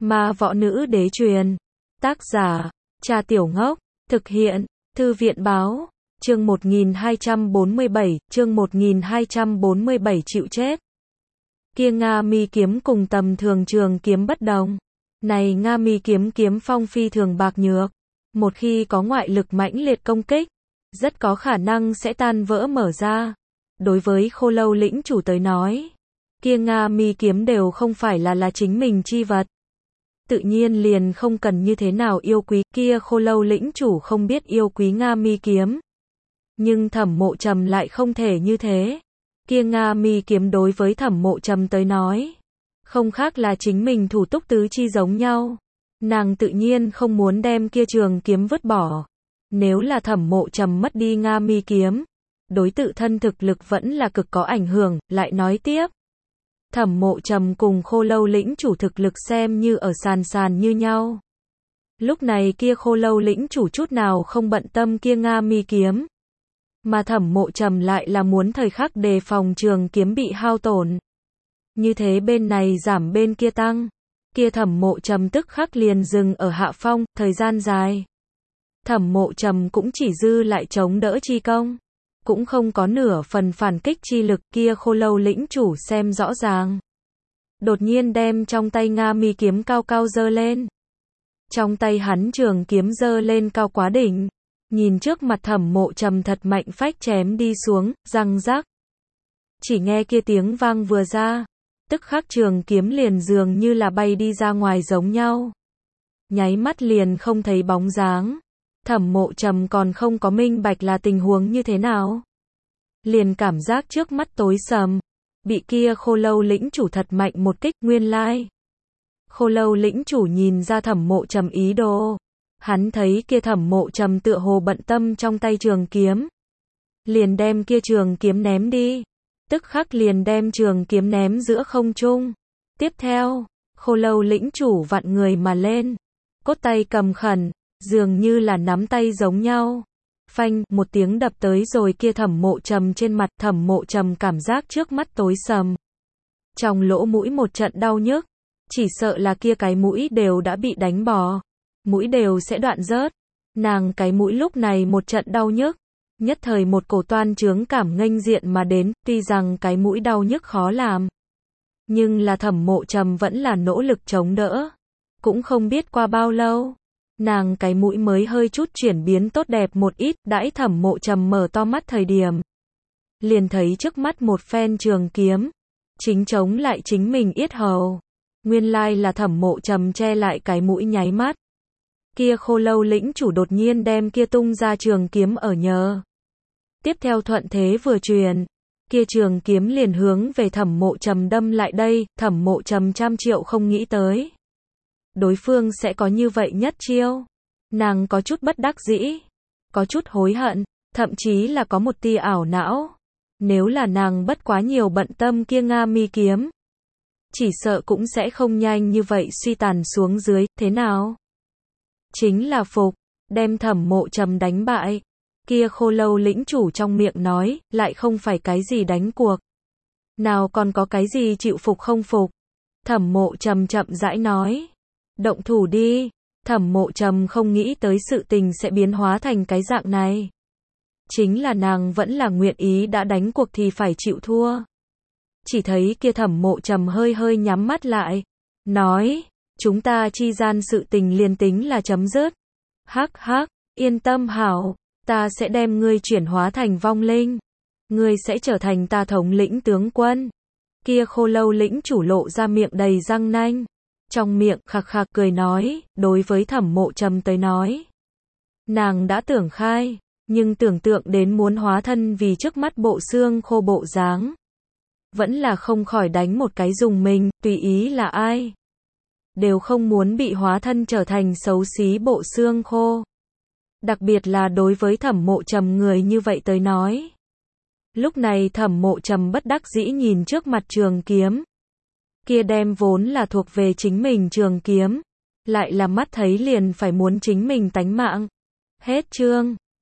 Ma võ nữ đế truyền. Tác giả, Trà Tiểu Ngốc. Thực hiện, Thư viện báo. Chương 1247, chịu chết. Kia Nga mi kiếm cùng tầm thường trường kiếm bất đồng. Này Nga mi kiếm kiếm phong phi thường bạc nhược. Một khi có ngoại lực mãnh liệt công kích, rất có khả năng sẽ tan vỡ mở ra. Đối với Khô Lâu lĩnh chủ tới nói, kia Nga mi kiếm đều không phải là chính mình chi vật. Tự nhiên liền không cần như thế nào yêu quý, kia Khô Lâu lĩnh chủ không biết yêu quý Nga mi kiếm. Nhưng Thẩm Mộ Trầm lại không thể như thế. Kia Nga mi kiếm đối với Thẩm Mộ Trầm tới nói, không khác là chính mình thủ túc tứ chi giống nhau. Nàng tự nhiên không muốn đem kia trường kiếm vứt bỏ. Nếu là Thẩm Mộ Trầm mất đi Nga mi kiếm, đối tự thân thực lực vẫn là cực có ảnh hưởng. Lại nói tiếp, Thẩm Mộ Trầm cùng Khô Lâu lĩnh chủ thực lực xem như ở sàn như nhau. Lúc này kia Khô Lâu lĩnh chủ chút nào không bận tâm kia Nga mi kiếm, mà Thẩm Mộ Trầm lại là muốn thời khắc đề phòng trường kiếm bị hao tổn. Như thế bên này giảm bên kia tăng, kia Thẩm Mộ Trầm tức khắc liền dừng ở hạ phong, thời gian dài. Thẩm Mộ Trầm cũng chỉ dư lại chống đỡ chi công, cũng không có nửa phần phản kích chi lực. Kia Khô Lâu lĩnh chủ xem rõ ràng, đột nhiên đem trong tay Nga mi kiếm cao cao giơ lên. Trong tay hắn trường kiếm giơ lên cao quá đỉnh, nhìn trước mặt Thẩm Mộ Trầm thật mạnh phách chém đi xuống, răng rắc. Chỉ nghe kia tiếng vang vừa ra, tức khắc trường kiếm liền dường như là bay đi ra ngoài giống nhau. Nháy mắt liền không thấy bóng dáng. Thẩm Mộ Trầm còn không có minh bạch là tình huống như thế nào, liền cảm giác trước mắt tối sầm, bị kia Khô Lâu lĩnh chủ thật mạnh một kích. Nguyên lai, Khô Lâu lĩnh chủ nhìn ra Thẩm Mộ Trầm ý đồ. Hắn thấy kia Thẩm Mộ Trầm tựa hồ bận tâm trong tay trường kiếm, liền đem kia trường kiếm ném đi, tức khắc liền đem trường kiếm ném giữa không trung. Tiếp theo, Khô Lâu lĩnh chủ vặn người mà lên, cốt tay cầm khẩn, dường như là nắm tay giống nhau. Phanh, một tiếng đập tới rồi kia Thẩm Mộ Trầm trên mặt. Thẩm Mộ Trầm cảm giác trước mắt tối sầm, trong lỗ mũi một trận đau nhức, chỉ sợ là kia cái mũi đều đã bị đánh bò, mũi đều sẽ đoạn rớt. Nàng cái mũi lúc này một trận đau nhức, nhất thời một cổ toan chướng cảm nghênh diện mà đến. Tuy rằng cái mũi đau nhức khó làm, nhưng là Thẩm Mộ Trầm vẫn là nỗ lực chống đỡ. Cũng không biết qua bao lâu, nàng cái mũi mới hơi chút chuyển biến tốt đẹp một ít. Đãi Thẩm Mộ Trầm mở to mắt thời điểm, liền thấy trước mắt một phen trường kiếm, chính chống lại chính mình yết hầu. Nguyên lai là Thẩm Mộ Trầm che lại cái mũi nháy mắt. Kia Khô Lâu lĩnh chủ đột nhiên đem kia tung ra trường kiếm ở nhờ. Tiếp theo thuận thế vừa truyền, kia trường kiếm liền hướng về Thẩm Mộ Trầm đâm lại đây. Thẩm Mộ Trầm trăm triệu không nghĩ tới đối phương sẽ có như vậy nhất chiêu. Nàng có chút bất đắc dĩ, có chút hối hận, thậm chí là có một tia ảo não. Nếu là nàng bất quá nhiều bận tâm kia Nga mi kiếm, chỉ sợ cũng sẽ không nhanh như vậy suy tàn xuống dưới. Thế nào? Chính là phục, đem Thẩm Mộ Trầm đánh bại. Kia Khô Lâu lĩnh chủ trong miệng nói, lại không phải cái gì đánh cuộc, nào còn có cái gì chịu phục không phục. Thẩm Mộ Trầm chậm rãi nói, động thủ đi. Thẩm Mộ Trầm không nghĩ tới sự tình sẽ biến hóa thành cái dạng này. Chính là nàng vẫn là nguyện ý, đã đánh cuộc thì phải chịu thua. Chỉ thấy kia Thẩm Mộ Trầm hơi nhắm mắt lại, nói, chúng ta chi gian sự tình liền tính là chấm dứt. Hắc hắc, yên tâm hảo, ta sẽ đem ngươi chuyển hóa thành vong linh. Ngươi sẽ trở thành ta thống lĩnh tướng quân. Kia Khô Lâu lĩnh chủ lộ ra miệng đầy răng nanh, trong miệng khạc khạc cười nói. Đối với Thẩm Mộ Trầm tới nói, nàng đã tưởng khai, nhưng tưởng tượng đến muốn hóa thân vì trước mắt bộ xương khô bộ dáng, vẫn là không khỏi đánh một cái dùng mình. Tùy ý là ai, đều không muốn bị hóa thân trở thành xấu xí bộ xương khô. Đặc biệt là đối với Thẩm Mộ Trầm người như vậy tới nói. Lúc này Thẩm Mộ Trầm bất đắc dĩ nhìn trước mặt trường kiếm, kia đem vốn là thuộc về chính mình trường kiếm, lại là mắt thấy liền phải muốn chính mình tánh mạng. Hết chương.